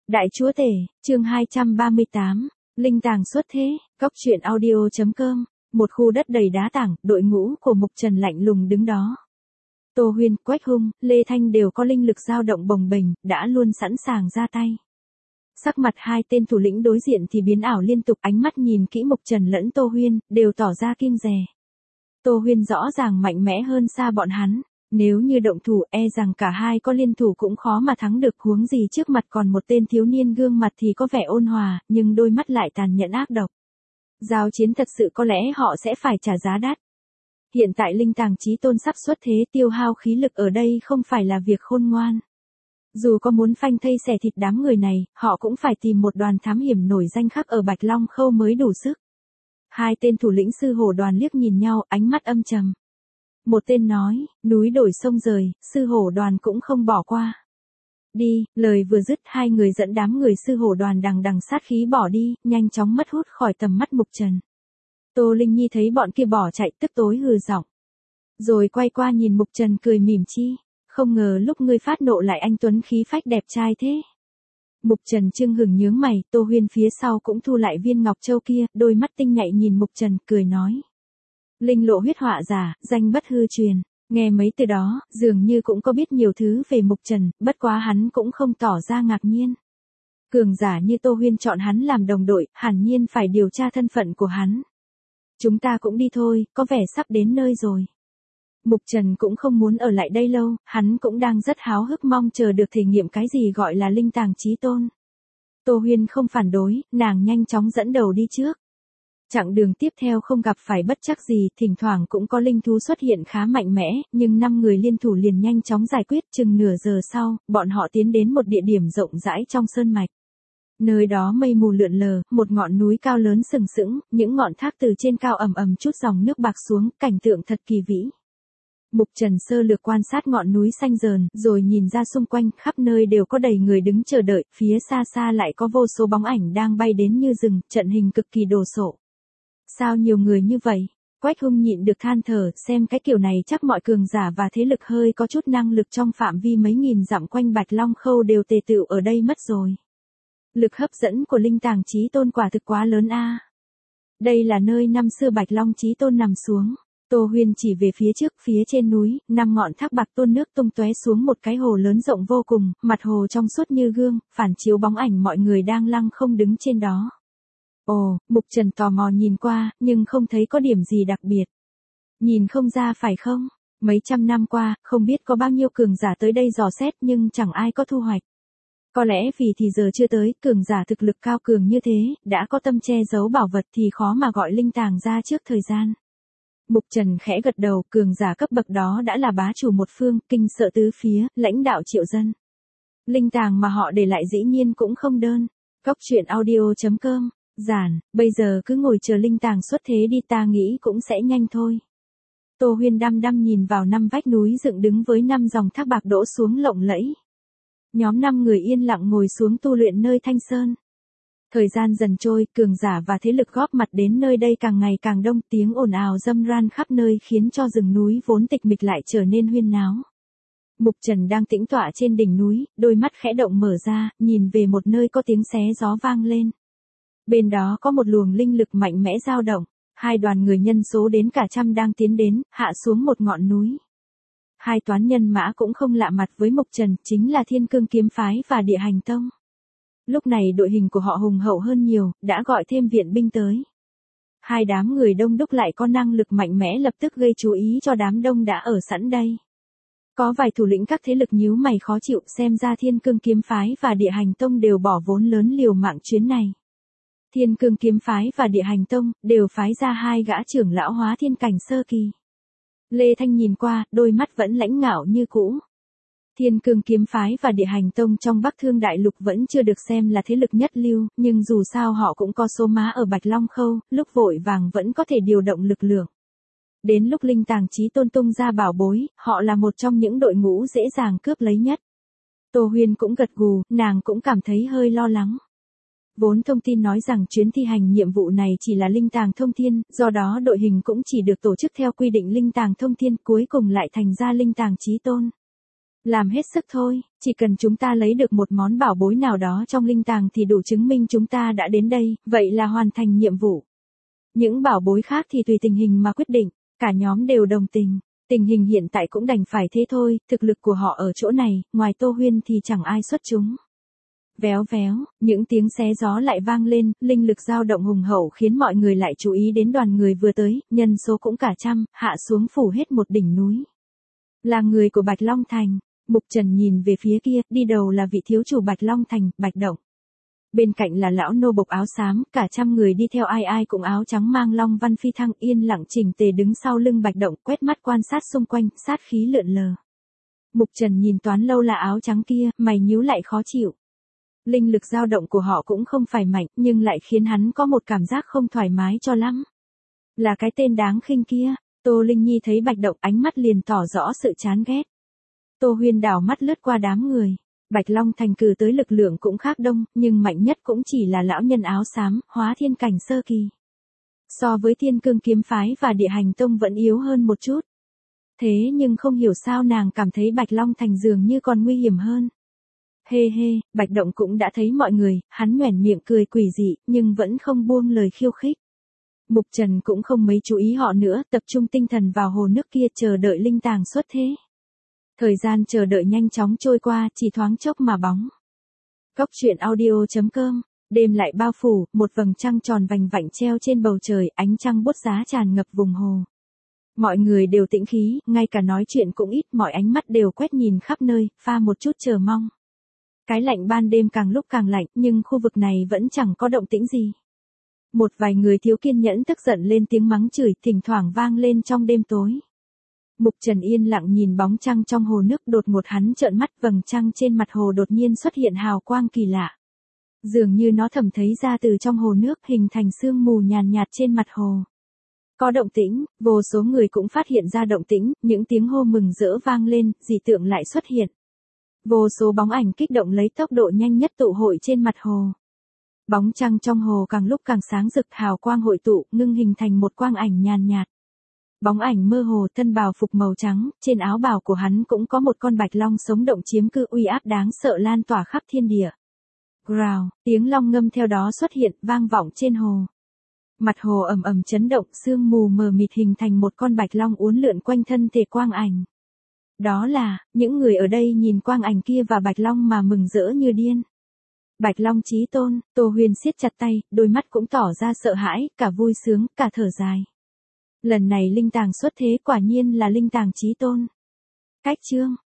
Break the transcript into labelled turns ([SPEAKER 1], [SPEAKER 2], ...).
[SPEAKER 1] Đại chúa tể, chương 238, Linh tàng xuất thế, góc truyện audio.com, một khu đất đầy đá tảng, đội ngũ của Mục Trần lạnh lùng đứng đó. Tô Huyên, Quách Hung, Lê Thanh đều có linh lực dao động bồng bềnh, đã luôn sẵn sàng ra tay. Sắc mặt hai tên thủ lĩnh đối diện thì biến ảo liên tục, ánh mắt nhìn kỹ Mục Trần lẫn Tô Huyên, đều tỏ ra kiêng dè. Tô Huyên rõ ràng mạnh mẽ hơn xa bọn hắn. Nếu như động thủ e rằng cả hai có liên thủ cũng khó mà thắng được, huống gì trước mặt còn một tên thiếu niên gương mặt thì có vẻ ôn hòa, nhưng đôi mắt lại tàn nhẫn ác độc. Giao chiến thật sự có lẽ họ sẽ phải trả giá đắt. Hiện tại linh tàng chí tôn sắp xuất thế, tiêu hao khí lực ở đây không phải là việc khôn ngoan. Dù có muốn phanh thây xẻ thịt đám người này, họ cũng phải tìm một đoàn thám hiểm nổi danh khắc ở Bạch Long Khâu mới đủ sức. Hai tên thủ lĩnh sư hổ đoàn liếc nhìn nhau, ánh mắt âm trầm. Một tên nói, núi đổi sông rời, sư hổ đoàn cũng không bỏ qua. Đi, lời vừa dứt hai người dẫn đám người sư hổ đoàn đằng đằng sát khí bỏ đi, nhanh chóng mất hút khỏi tầm mắt Mục Trần. Tô Linh Nhi thấy bọn kia bỏ chạy tức tối hừ giọng. Rồi quay qua nhìn Mục Trần cười mỉm chi, không ngờ lúc ngươi phát nộ lại anh tuấn khí phách đẹp trai thế. Mục Trần chưng hửng nhướng mày, Tô Huyên phía sau cũng thu lại viên ngọc châu kia, đôi mắt tinh nhạy nhìn Mục Trần, cười nói. Linh lộ huyết họa giả, danh bất hư truyền. Nghe mấy từ đó, dường như cũng có biết nhiều thứ về Mục Trần, bất quá hắn cũng không tỏ ra ngạc nhiên. Cường giả như Tô Huyên chọn hắn làm đồng đội, hẳn nhiên phải điều tra thân phận của hắn. Chúng ta cũng đi thôi, có vẻ sắp đến nơi rồi. Mục Trần cũng không muốn ở lại đây lâu, hắn cũng đang rất háo hức mong chờ được thể nghiệm cái gì gọi là linh tàng chí tôn. Tô Huyên không phản đối, nàng nhanh chóng dẫn đầu đi trước. Chặng đường tiếp theo không gặp phải bất trắc gì, thỉnh thoảng cũng có linh thú xuất hiện khá mạnh mẽ, nhưng 5 người liên thủ liền nhanh chóng giải quyết. Chừng nửa giờ sau, bọn họ tiến đến một địa điểm rộng rãi trong sơn mạch. Nơi đó mây mù lượn lờ, một ngọn núi cao lớn sừng sững, những ngọn thác từ trên cao ầm ầm chút dòng nước bạc xuống, cảnh tượng thật kỳ vĩ. Mục Trần sơ lược quan sát ngọn núi xanh rờn, rồi nhìn ra xung quanh, khắp nơi đều có đầy người đứng chờ đợi, phía xa xa lại có vô số bóng ảnh đang bay đến như rừng, trận hình cực kỳ đồ sộ. Sao nhiều người như vậy? Quách Hung nhịn được than thở, xem cái kiểu này chắc mọi cường giả và thế lực hơi có chút năng lực trong phạm vi mấy nghìn dặm quanh Bạch Long Khâu đều tề tựu ở đây mất rồi. Lực hấp dẫn của linh tàng chí tôn quả thực quá lớn a. Đây là nơi năm xưa Bạch Long chí tôn nằm xuống. Tô Huyên chỉ về phía trước, phía trên núi, 5 ngọn thác bạc tuôn nước tung tóe xuống một cái hồ lớn rộng vô cùng, mặt hồ trong suốt như gương, phản chiếu bóng ảnh mọi người đang lăng không đứng trên đó. Ồ, Mục Trần tò mò nhìn qua, nhưng không thấy có điểm gì đặc biệt. Nhìn không ra phải không? Mấy trăm năm qua, không biết có bao nhiêu cường giả tới đây dò xét nhưng chẳng ai có thu hoạch. Có lẽ vì thì giờ chưa tới, cường giả thực lực cao cường như thế, đã có tâm che giấu bảo vật thì khó mà gọi linh tàng ra trước thời gian. Mục Trần khẽ gật đầu, cường giả cấp bậc đó đã là bá chủ một phương, kinh sợ tứ phía, lãnh đạo triệu dân. Linh tàng mà họ để lại dĩ nhiên cũng không đơn. Góc truyện audio.com, giản, bây giờ cứ ngồi chờ linh tàng xuất thế đi, ta nghĩ cũng sẽ nhanh thôi. Tô Huyên đăm đăm nhìn vào 5 vách núi dựng đứng với 5 dòng thác bạc đổ xuống lộng lẫy. Nhóm 5 người yên lặng ngồi xuống tu luyện nơi Thanh Sơn. Thời gian dần trôi, cường giả và thế lực góp mặt đến nơi đây càng ngày càng đông, tiếng ồn ào râm ran khắp nơi khiến cho rừng núi vốn tịch mịch lại trở nên huyên náo. Mục Trần đang tĩnh tọa trên đỉnh núi, đôi mắt khẽ động mở ra, nhìn về một nơi có tiếng xé gió vang lên. Bên đó có một luồng linh lực mạnh mẽ dao động, hai đoàn người nhân số đến cả trăm đang tiến đến, hạ xuống một ngọn núi. Hai toán nhân mã cũng không lạ mặt với Mục Trần, chính là Thiên Cương Kiếm Phái và Địa Hành Tông. Lúc này đội hình của họ hùng hậu hơn nhiều, đã gọi thêm viện binh tới. Hai đám người đông đúc lại có năng lực mạnh mẽ lập tức gây chú ý cho đám đông đã ở sẵn đây. Có vài thủ lĩnh các thế lực nhíu mày khó chịu, xem ra Thiên Cương Kiếm Phái và Địa Hành Tông đều bỏ vốn lớn liều mạng chuyến này. Thiên Cương Kiếm Phái và Địa Hành Tông đều phái ra 2 gã trưởng lão hóa thiên cảnh sơ kỳ. Lê Thanh nhìn qua, đôi mắt vẫn lãnh ngạo như cũ. Thiên Cương Kiếm Phái và Địa Hành Tông trong Bắc Thương Đại Lục vẫn chưa được xem là thế lực nhất lưu, nhưng dù sao họ cũng có số má ở Bạch Long Khâu, lúc vội vàng vẫn có thể điều động lực lượng. Đến lúc linh tàng chí tôn tung ra bảo bối, họ là một trong những đội ngũ dễ dàng cướp lấy nhất. Tô Huyên cũng gật gù, nàng cũng cảm thấy hơi lo lắng. Vốn thông tin nói rằng chuyến thi hành nhiệm vụ này chỉ là linh tàng thông thiên, do đó đội hình cũng chỉ được tổ chức theo quy định linh tàng thông thiên, cuối cùng lại thành ra linh tàng chí tôn. Làm hết sức thôi, chỉ cần chúng ta lấy được một món bảo bối nào đó trong linh tàng thì đủ chứng minh chúng ta đã đến đây, vậy là hoàn thành nhiệm vụ. Những bảo bối khác thì tùy tình hình mà quyết định, cả nhóm đều đồng tình. Tình hình hiện tại cũng đành phải thế thôi, thực lực của họ ở chỗ này, ngoài Tô Huyên thì chẳng ai xuất chúng. Véo véo, những tiếng xé gió lại vang lên, linh lực dao động hùng hậu khiến mọi người lại chú ý đến đoàn người vừa tới, nhân số cũng cả trăm, hạ xuống phủ hết một đỉnh núi. Là người của Bạch Long Thành. Mục Trần nhìn về phía kia, đi đầu là vị thiếu chủ Bạch Long Thành, Bạch Động. Bên cạnh là lão nô bộc áo xám, cả trăm người đi theo ai ai cũng áo trắng mang long văn phi thăng yên lặng chỉnh tề đứng sau lưng Bạch Động quét mắt quan sát xung quanh, sát khí lượn lờ. Mục Trần nhìn toán lâu là áo trắng kia, mày nhíu lại khó chịu. Linh lực dao động của họ cũng không phải mạnh, nhưng lại khiến hắn có một cảm giác không thoải mái cho lắm. Là cái tên đáng khinh kia. Tô Linh Nhi thấy Bạch Động ánh mắt liền tỏ rõ sự chán ghét. Tô Huyên đảo mắt lướt qua đám người. Bạch Long Thành cử tới lực lượng cũng khác đông, nhưng mạnh nhất cũng chỉ là lão nhân áo xám, hóa thiên cảnh sơ kỳ. So với Thiên Cương kiếm phái và Địa Hành tông vẫn yếu hơn một chút. Thế nhưng không hiểu sao nàng cảm thấy Bạch Long Thành dường như còn nguy hiểm hơn. Hê hê, Bạch Động cũng đã thấy mọi người, hắn nhoẻn miệng cười quỷ dị, nhưng vẫn không buông lời khiêu khích. Mục Trần cũng không mấy chú ý họ nữa, tập trung tinh thần vào hồ nước kia chờ đợi linh tàng xuất thế. Thời gian chờ đợi nhanh chóng trôi qua, chỉ thoáng chốc mà bóng. Cốc truyện audio.com, đêm lại bao phủ, một vầng trăng tròn vành vạnh treo trên bầu trời, ánh trăng bút giá tràn ngập vùng hồ. Mọi người đều tĩnh khí, ngay cả nói chuyện cũng ít, mọi ánh mắt đều quét nhìn khắp nơi, pha một chút chờ mong. Cái lạnh ban đêm càng lúc càng lạnh, nhưng khu vực này vẫn chẳng có động tĩnh gì. Một vài người thiếu kiên nhẫn tức giận lên tiếng mắng chửi, thỉnh thoảng vang lên trong đêm tối. Mục Trần yên lặng nhìn bóng trăng trong hồ nước, đột ngột hắn trợn mắt, vầng trăng trên mặt hồ đột nhiên xuất hiện hào quang kỳ lạ. Dường như nó thẩm thấu ra từ trong hồ nước, hình thành sương mù nhàn nhạt trên mặt hồ. Có động tĩnh, vô số người cũng phát hiện ra động tĩnh, những tiếng hô mừng rỡ vang lên, dị tượng lại xuất hiện. Vô số bóng ảnh kích động lấy tốc độ nhanh nhất tụ hội trên mặt hồ. Bóng trăng trong hồ càng lúc càng sáng rực, hào quang hội tụ, ngưng hình thành một quang ảnh nhàn nhạt. Bóng ảnh mơ hồ, thân bào phục màu trắng, trên áo bào của hắn cũng có một con bạch long sống động chiếm cư, uy áp đáng sợ lan tỏa khắp thiên địa. Growl, tiếng long ngâm theo đó xuất hiện, vang vọng trên hồ. Mặt hồ ầm ầm chấn động, sương mù mờ mịt hình thành một con bạch long uốn lượn quanh thân thể quang ảnh. Đó là, những người ở đây nhìn quang ảnh kia và bạch long mà mừng rỡ như điên. Bạch Long chí tôn, Tô Huyên siết chặt tay, đôi mắt cũng tỏ ra sợ hãi, cả vui sướng, cả thở dài. Lần này linh tàng xuất thế quả nhiên là linh tàng chí tôn. Cách chương